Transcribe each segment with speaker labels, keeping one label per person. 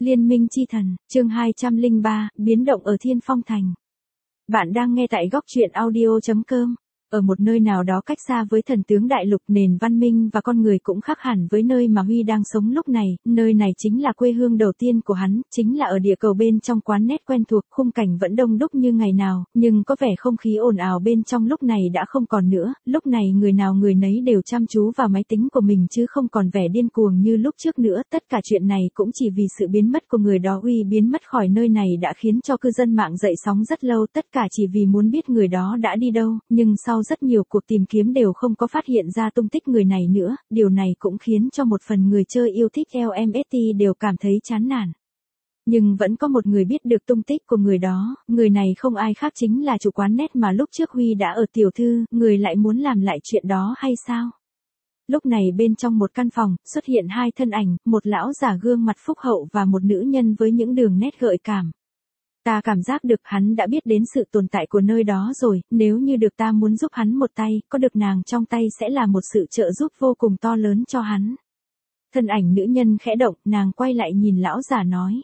Speaker 1: Liên minh chi thần, chương 203, biến động ở Thiên Phong Thành. Bạn đang nghe tại góc truyện audio.com. Ở một nơi nào đó cách xa với thần tướng đại lục, nền văn minh và con người cũng khác hẳn với nơi mà Huy đang sống lúc này. Nơi này chính là quê hương đầu tiên của hắn, chính là ở địa cầu bên trong quán nét quen thuộc. Khung cảnh vẫn đông đúc như ngày nào, nhưng có vẻ không khí ồn ào bên trong lúc này đã không còn nữa. Lúc này người nào người nấy đều chăm chú vào máy tính của mình chứ không còn vẻ điên cuồng như lúc trước nữa. Tất cả chuyện này cũng chỉ vì sự biến mất của người đó. Huy biến mất khỏi nơi này đã khiến cho cư dân mạng dậy sóng rất lâu, tất cả chỉ vì muốn biết người đó đã đi đâu. Nhưng sau rất nhiều cuộc tìm kiếm đều không có phát hiện ra tung tích người này nữa. Điều này cũng khiến cho một phần người chơi yêu thích LMST đều cảm thấy chán nản. Nhưng vẫn có một người biết được tung tích của người đó. Người này không ai khác chính là chủ quán nét mà lúc trước Huy đã ở tiểu thư. Người lại muốn làm lại chuyện đó hay sao? Lúc này bên trong một căn phòng, xuất hiện hai thân ảnh, một lão già gương mặt phúc hậu và một nữ nhân với những đường nét gợi cảm. Ta cảm giác được hắn đã biết đến sự tồn tại của nơi đó rồi, nếu như được ta muốn giúp hắn một tay, có được nàng trong tay sẽ là một sự trợ giúp vô cùng to lớn cho hắn. Thân ảnh nữ nhân khẽ động, nàng quay lại nhìn lão già nói.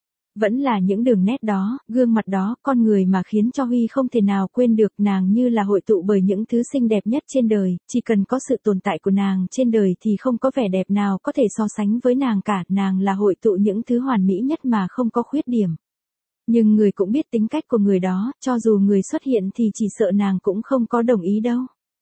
Speaker 1: Vẫn là những đường nét đó, gương mặt đó, con người mà khiến cho Huy không thể nào quên được. Nàng như là hội tụ bởi những thứ xinh đẹp nhất trên đời, chỉ cần có sự tồn tại của nàng trên đời thì không có vẻ đẹp nào có thể so sánh với nàng cả. Nàng là hội tụ những thứ hoàn mỹ nhất mà không có khuyết điểm. Nhưng người cũng biết tính cách của người đó, cho dù người xuất hiện thì chỉ sợ nàng cũng không có đồng ý đâu.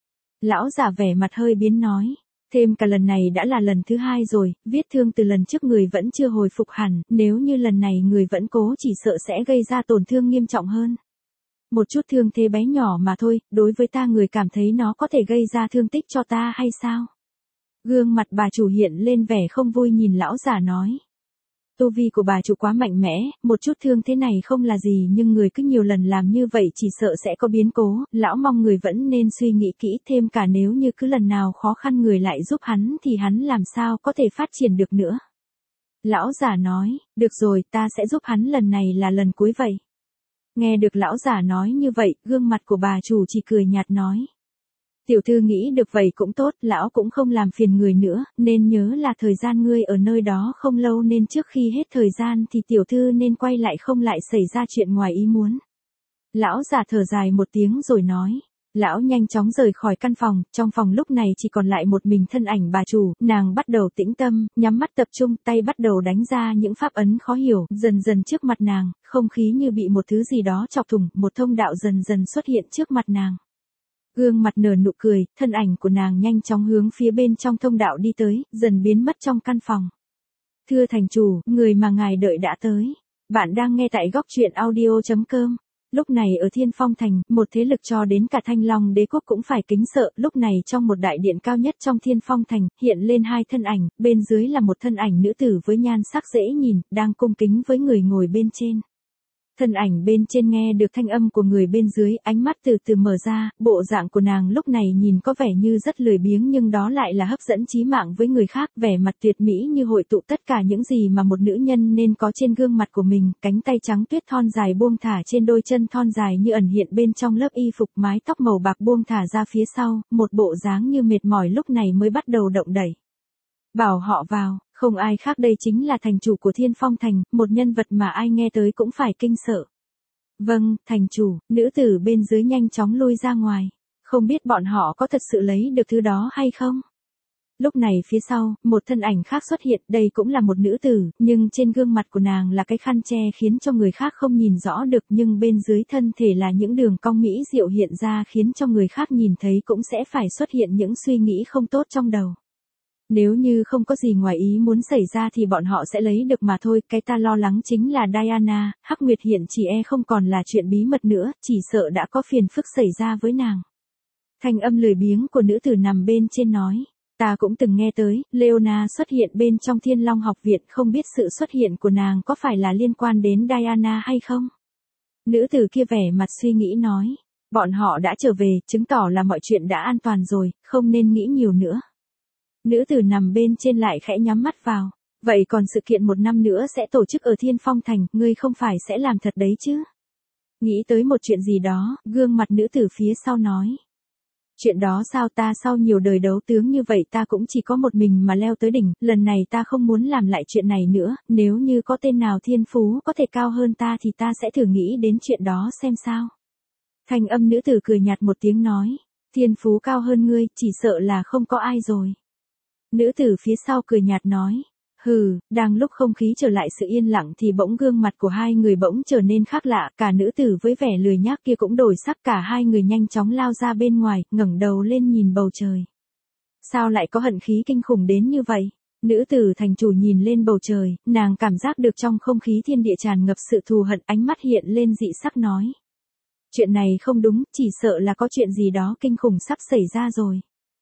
Speaker 1: Lão già vẻ mặt hơi biến nói. Thêm cả lần này đã là lần thứ hai rồi, vết thương từ lần trước người vẫn chưa hồi phục hẳn, nếu như lần này người vẫn cố chỉ sợ sẽ gây ra tổn thương nghiêm trọng hơn. Một chút thương thế bé nhỏ mà thôi, đối với ta người cảm thấy nó có thể gây ra thương tích cho ta hay sao? Gương mặt bà chủ hiện lên vẻ không vui nhìn lão già nói. Tu vi của bà chủ quá mạnh mẽ, một chút thương thế này không là gì nhưng người cứ nhiều lần làm như vậy chỉ sợ sẽ có biến cố, lão mong người vẫn nên suy nghĩ kỹ thêm cả nếu như cứ lần nào khó khăn người lại giúp hắn thì hắn làm sao có thể phát triển được nữa. Lão già nói, được rồi ta sẽ giúp hắn lần này là lần cuối vậy. Nghe được lão già nói như vậy, gương mặt của bà chủ chỉ cười nhạt nói. Tiểu thư nghĩ được vậy cũng tốt, lão cũng không làm phiền người nữa, nên nhớ là thời gian ngươi ở nơi đó không lâu nên trước khi hết thời gian thì tiểu thư nên quay lại không lại xảy ra chuyện ngoài ý muốn. Lão già thở dài một tiếng rồi nói. Lão nhanh chóng rời khỏi căn phòng, trong phòng lúc này chỉ còn lại một mình thân ảnh bà chủ, nàng bắt đầu tĩnh tâm, nhắm mắt tập trung, tay bắt đầu đánh ra những pháp ấn khó hiểu, dần dần trước mặt nàng, không khí như bị một thứ gì đó chọc thủng, một thông đạo dần dần xuất hiện trước mặt nàng. Gương mặt nở nụ cười, thân ảnh của nàng nhanh chóng hướng phía bên trong thông đạo đi tới, dần biến mất trong căn phòng. Thưa thành chủ, người mà ngài đợi đã tới. Bạn đang nghe tại góc truyện audio.com. Lúc này ở Thiên Phong Thành, một thế lực cho đến cả Thanh Long Đế quốc cũng phải kính sợ. Lúc này trong một đại điện cao nhất trong Thiên Phong Thành, hiện lên hai thân ảnh, bên dưới là một thân ảnh nữ tử với nhan sắc dễ nhìn, đang cung kính với người ngồi bên trên. Thân ảnh bên trên nghe được thanh âm của người bên dưới, ánh mắt từ từ mở ra, bộ dạng của nàng lúc này nhìn có vẻ như rất lười biếng nhưng đó lại là hấp dẫn chí mạng với người khác, vẻ mặt tuyệt mỹ như hội tụ tất cả những gì mà một nữ nhân nên có trên gương mặt của mình, cánh tay trắng tuyết thon dài buông thả trên đôi chân thon dài như ẩn hiện bên trong lớp y phục, mái tóc màu bạc buông thả ra phía sau, một bộ dáng như mệt mỏi lúc này mới bắt đầu động đẩy. Bảo họ vào. Không ai khác đây chính là thành chủ của Thiên Phong Thành, một nhân vật mà ai nghe tới cũng phải kinh sợ. Vâng, thành chủ, nữ tử bên dưới nhanh chóng lui ra ngoài. Không biết bọn họ có thật sự lấy được thứ đó hay không? Lúc này phía sau, một thân ảnh khác xuất hiện, đây cũng là một nữ tử, nhưng trên gương mặt của nàng là cái khăn che khiến cho người khác không nhìn rõ được, nhưng bên dưới thân thể là những đường cong mỹ diệu hiện ra khiến cho người khác nhìn thấy cũng sẽ phải xuất hiện những suy nghĩ không tốt trong đầu. Nếu như không có gì ngoài ý muốn xảy ra thì bọn họ sẽ lấy được mà thôi, cái ta lo lắng chính là Diana, Hắc Nguyệt hiện chỉ không còn là chuyện bí mật nữa, chỉ sợ đã có phiền phức xảy ra với nàng. Thanh âm lười biếng của nữ tử nằm bên trên nói, ta cũng từng nghe tới, Leona xuất hiện bên trong Thiên Long học viện, không biết sự xuất hiện của nàng có phải là liên quan đến Diana hay không? Nữ tử kia vẻ mặt suy nghĩ nói, bọn họ đã trở về, chứng tỏ là mọi chuyện đã an toàn rồi, không nên nghĩ nhiều nữa. Nữ tử nằm bên trên lại khẽ nhắm mắt vào. Vậy còn sự kiện 1 năm nữa sẽ tổ chức ở Thiên Phong Thành, ngươi không phải sẽ làm thật đấy chứ? Nghĩ tới một chuyện gì đó, gương mặt nữ tử phía sau nói. Chuyện đó sao ta sau nhiều đời đấu tướng như vậy ta cũng chỉ có một mình mà leo tới đỉnh, lần này ta không muốn làm lại chuyện này nữa, nếu như có tên nào thiên phú có thể cao hơn ta thì ta sẽ thử nghĩ đến chuyện đó xem sao. Thanh âm nữ tử cười nhạt một tiếng nói, thiên phú cao hơn ngươi, chỉ sợ là không có ai rồi. Nữ tử phía sau cười nhạt nói, hừ, đang lúc không khí trở lại sự yên lặng thì bỗng gương mặt của hai người bỗng trở nên khác lạ, cả nữ tử với vẻ lười nhác kia cũng đổi sắc, cả hai người nhanh chóng lao ra bên ngoài, ngẩng đầu lên nhìn bầu trời. Sao lại có hận khí kinh khủng đến như vậy? Nữ tử thành chủ nhìn lên bầu trời, nàng cảm giác được trong không khí thiên địa tràn ngập sự thù hận, ánh mắt hiện lên dị sắc nói. Chuyện này không đúng, chỉ sợ là có chuyện gì đó kinh khủng sắp xảy ra rồi.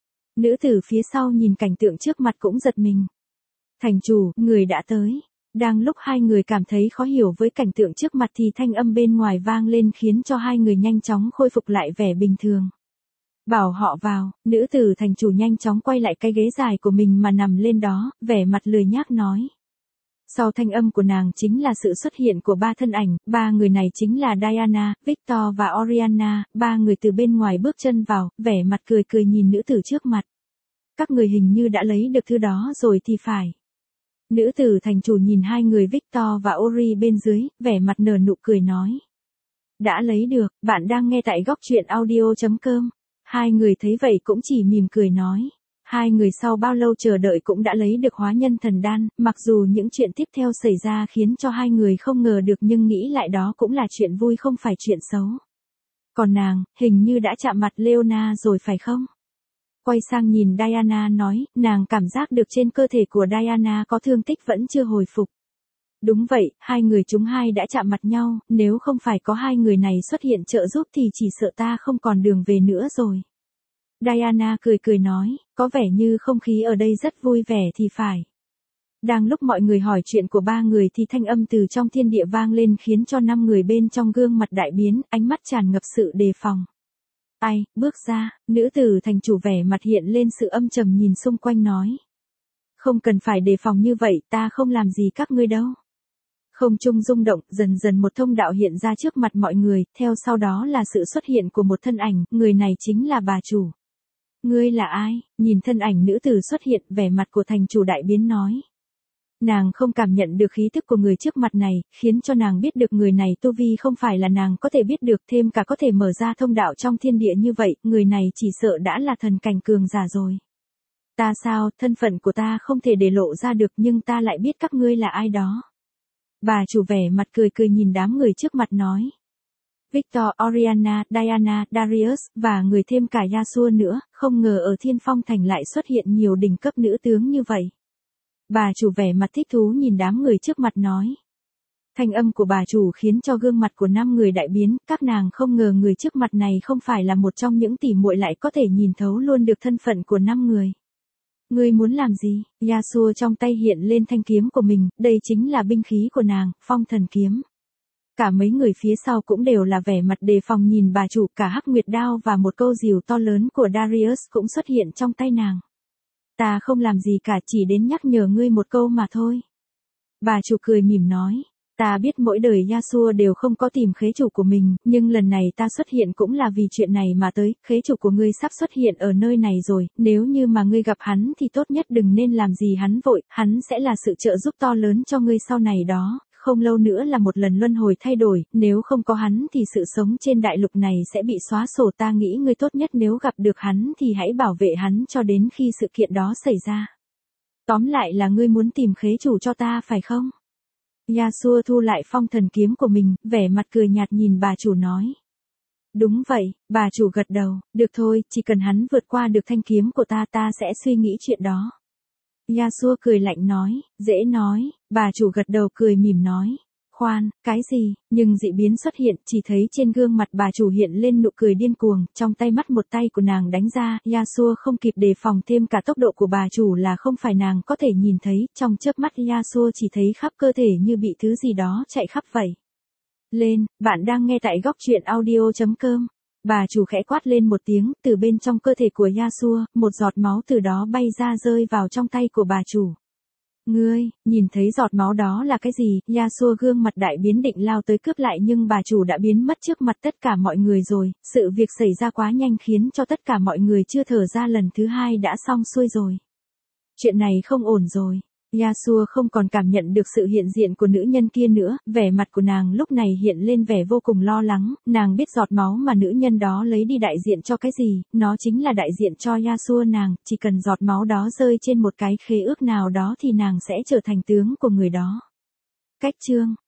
Speaker 1: Nữ tử phía sau nhìn cảnh tượng trước mặt cũng giật mình. Thành chủ, người đã tới. Đang lúc hai người cảm thấy khó hiểu với cảnh tượng trước mặt thì thanh âm bên ngoài vang lên khiến cho hai người nhanh chóng khôi phục lại vẻ bình thường. Bảo họ vào, nữ tử thành chủ nhanh chóng quay lại cái ghế dài của mình mà nằm lên đó, vẻ mặt lười nhác nói. Sau thanh âm của nàng chính là sự xuất hiện của ba thân ảnh, ba người này chính là Diana, Victor và Oriana, ba người từ bên ngoài bước chân vào, vẻ mặt cười cười nhìn nữ tử trước mặt. Các người hình như đã lấy được thứ đó rồi thì phải. Nữ tử thành chủ nhìn hai người Victor và Ori bên dưới, vẻ mặt nở nụ cười nói. Đã lấy được, bạn đang nghe tại góc truyện audio.com. Hai người thấy vậy cũng chỉ mỉm cười nói. Hai người sau bao lâu chờ đợi cũng đã lấy được hóa nhân thần đan, mặc dù những chuyện tiếp theo xảy ra khiến cho hai người không ngờ được nhưng nghĩ lại đó cũng là chuyện vui không phải chuyện xấu. Còn nàng, hình như đã chạm mặt Leona rồi phải không? Quay sang nhìn Diana nói, nàng cảm giác được trên cơ thể của Diana có thương tích vẫn chưa hồi phục. Đúng vậy, hai người chúng hai đã chạm mặt nhau, nếu không phải có hai người này xuất hiện trợ giúp thì chỉ sợ ta không còn đường về nữa rồi. Diana cười cười nói, có vẻ như không khí ở đây rất vui vẻ thì phải. Đang lúc mọi người hỏi chuyện của ba người thì thanh âm từ trong thiên địa vang lên khiến cho 5 người bên trong gương mặt đại biến, ánh mắt tràn ngập sự đề phòng. Ai, bước ra, nữ tử thành chủ vẻ mặt hiện lên sự âm trầm nhìn xung quanh nói. Không cần phải đề phòng như vậy, ta không làm gì các ngươi đâu. Không trung rung động, dần dần một thông đạo hiện ra trước mặt mọi người, theo sau đó là sự xuất hiện của một thân ảnh, người này chính là bà chủ. Ngươi là ai? Nhìn thân ảnh nữ tử xuất hiện, vẻ mặt của thành chủ đại biến nói. Nàng không cảm nhận được khí tức của người trước mặt này, khiến cho nàng biết được người này tu vi không phải là nàng có thể biết được, thêm cả có thể mở ra thông đạo trong thiên địa như vậy, người này chỉ sợ đã là thần cảnh cường giả rồi. Ta sao, thân phận của ta không thể để lộ ra được nhưng ta lại biết các ngươi là ai đó. Bà chủ vẻ mặt cười cười nhìn đám người trước mặt nói. Victor, Oriana, Diana, Darius, và người thêm cả Yasuo nữa, không ngờ ở Thiên Phong Thành lại xuất hiện nhiều đỉnh cấp nữ tướng như vậy. Bà chủ vẻ mặt thích thú nhìn đám người trước mặt nói. Thanh âm của bà chủ khiến cho gương mặt của 5 người đại biến, các nàng không ngờ người trước mặt này không phải là một trong những tỷ muội lại có thể nhìn thấu luôn được thân phận của 5 người. Ngươi muốn làm gì? Yasuo trong tay hiện lên thanh kiếm của mình, đây chính là binh khí của nàng, phong thần kiếm. Cả mấy người phía sau cũng đều là vẻ mặt đề phòng nhìn bà chủ, cả hắc nguyệt đao và một câu rìu to lớn của Darius cũng xuất hiện trong tay nàng. Ta không làm gì cả, chỉ đến nhắc nhở ngươi một câu mà thôi. Bà chủ cười mỉm nói. Ta biết mỗi đời Yasuo đều không có tìm khế chủ của mình, nhưng lần này ta xuất hiện cũng là vì chuyện này mà tới, khế chủ của ngươi sắp xuất hiện ở nơi này rồi, nếu như mà ngươi gặp hắn thì tốt nhất đừng nên làm gì hắn vội, hắn sẽ là sự trợ giúp to lớn cho ngươi sau này đó, không lâu nữa là một lần luân hồi thay đổi, nếu không có hắn thì sự sống trên đại lục này sẽ bị xóa sổ, ta nghĩ ngươi tốt nhất nếu gặp được hắn thì hãy bảo vệ hắn cho đến khi sự kiện đó xảy ra. Tóm lại là ngươi muốn tìm khế chủ cho ta phải không? Yasuo thu lại phong thần kiếm của mình, vẻ mặt cười nhạt nhìn bà chủ nói. Đúng vậy, bà chủ gật đầu, được thôi, chỉ cần hắn vượt qua được thanh kiếm của ta sẽ suy nghĩ chuyện đó. Yasuo cười lạnh nói, dễ nói, bà chủ gật đầu cười mỉm nói. Khoan, cái gì, nhưng dị biến xuất hiện, chỉ thấy trên gương mặt bà chủ hiện lên nụ cười điên cuồng, trong tay mắt một tay của nàng đánh ra, Yasuo không kịp đề phòng, thêm cả tốc độ của bà chủ là không phải nàng có thể nhìn thấy, trong chớp mắt Yasuo chỉ thấy khắp cơ thể như bị thứ gì đó chạy khắp vậy. Lên, bạn đang nghe tại góc truyện audio.com. Bà chủ khẽ quát lên một tiếng, từ bên trong cơ thể của Yasuo, một giọt máu từ đó bay ra rơi vào trong tay của bà chủ. Ngươi, nhìn thấy giọt máu đó là cái gì? Yasuo gương mặt đại biến định lao tới cướp lại nhưng bà chủ đã biến mất trước mặt tất cả mọi người rồi, sự việc xảy ra quá nhanh khiến cho tất cả mọi người chưa thở ra lần thứ hai đã xong xuôi rồi. Chuyện này không ổn rồi. Yasuo không còn cảm nhận được sự hiện diện của nữ nhân kia nữa, vẻ mặt của nàng lúc này hiện lên vẻ vô cùng lo lắng, nàng biết giọt máu mà nữ nhân đó lấy đi đại diện cho cái gì, nó chính là đại diện cho Yasuo nàng, chỉ cần giọt máu đó rơi trên một cái khế ước nào đó thì nàng sẽ trở thành tướng của người đó. Cách chương